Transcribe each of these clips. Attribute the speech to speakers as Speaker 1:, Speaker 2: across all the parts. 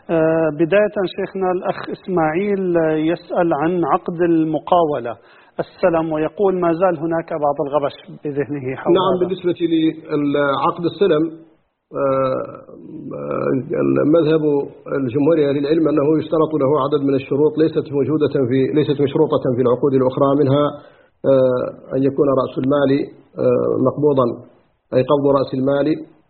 Speaker 1: بداية شيخنا الأخ إسماعيل يسأل عن عقد المقاولة السلم، ويقول ما زال هناك بعض الغبش بذهنه حول
Speaker 2: نعم
Speaker 1: هذا.
Speaker 2: بالنسبة لعقد السلم المذهب الجمهوري للعلم أنه يشترط له عدد من الشروط ليست مشروطة في العقود الأخرى، منها أن يكون رأس المال مقبوضا، أي قبض رأس المال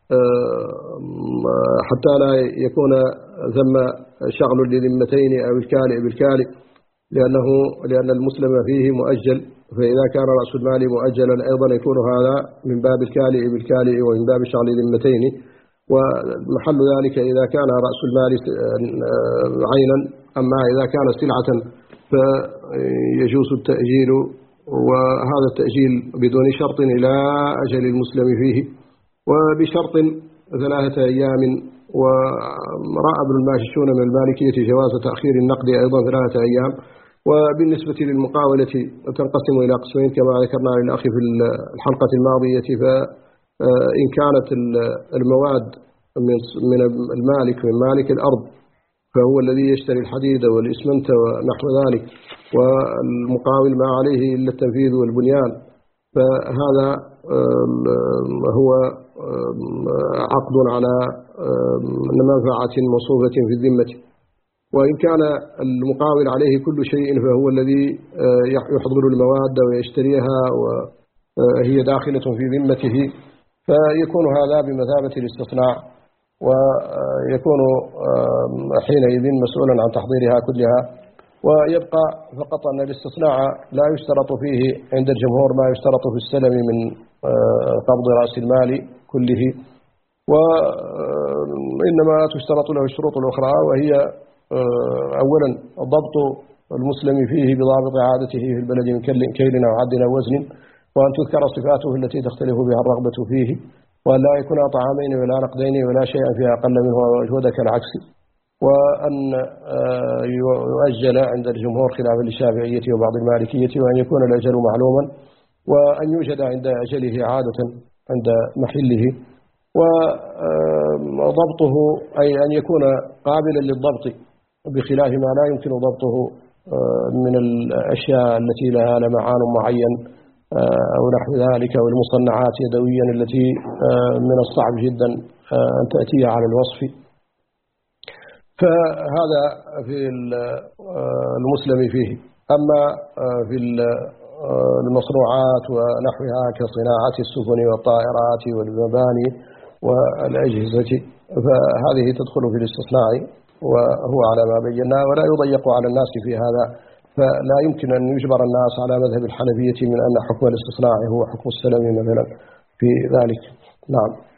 Speaker 2: حتى لا يكون ثم شغل لذمتين أو الكالئ بالكالئ، لأن المسلم فيه مؤجل، فإذا كان رأس المال مؤجلا أيضا يكون هذا من باب الكالئ بالكالئ ومن باب شغل ذمتين. ومحل ذلك إذا كان رأس المال عينا، أما إذا كان سلعة فيجوز التأجيل، وهذا التأجيل بدون شرط إلى أجل المسلم فيه، وبشرط 3 أيام. ورأى ابن الماجشون من المالكية جواز تأخير النقد أيضا 3 أيام. وبالنسبة للمقاولة تنقسم إلى قسمين كما ذكرنا للأخ في الحلقة الماضية، فإن كانت المواد من المالك من مالك الأرض فهو الذي يشتري الحديد والإسمنت ونحو ذلك، والمقاول ما عليه إلا التنفيذ والبنيان، فهذا هو عقد على منفعة موصوفة في الذمة. وإن كان المقاول عليه كل شيء فهو الذي يحضر المواد ويشتريها وهي داخلة في ذمته، فيكون هذا بمثابة الاستثناء، ويكون حينئذ مسؤولا عن تحضيرها كلها. ويبقى فقط أن الاستثناء لا يشترط فيه عند الجمهور ما يشترط في السلم من قبض رأس المال كله، وإنما تشترط له الشروط الأخرى، وهي أولا ضبط المسلم فيه بضابط عادته في البلد من كيل أو عد أو وزن، وأن تذكر صفاته التي تختلف بها الرغبة فيه، وأن لا يكون طعامين ولا نقدين ولا شيئا فيه أقل منه وجود كالعكس، وأن يؤجل عند الجمهور خلافا للشافعية وبعض المالكية، وأن يكون الأجل معلوما، وأن يوجد عند أجله عادة عند محله، وضبطه أي أن يكون قابلا للضبط بخلاف ما لا يمكن ضبطه من الأشياء التي لها لمعان معين أو نحو ذلك، والمصنعات يدويا التي من الصعب جدا أن تأتي على الوصف. فهذا في المسلم فيه. أما في المصنوعات ونحوها كصناعة السفن والطائرات والمباني والأجهزة فهذه تدخل في الاستثناء، وهو على ما بينا، ولا يضيق على الناس في هذا، فلا يمكن أن يجبر الناس على مذهب الحنفية من أن حكم الاستثناء هو حكم السلم مثلا في ذلك. نعم.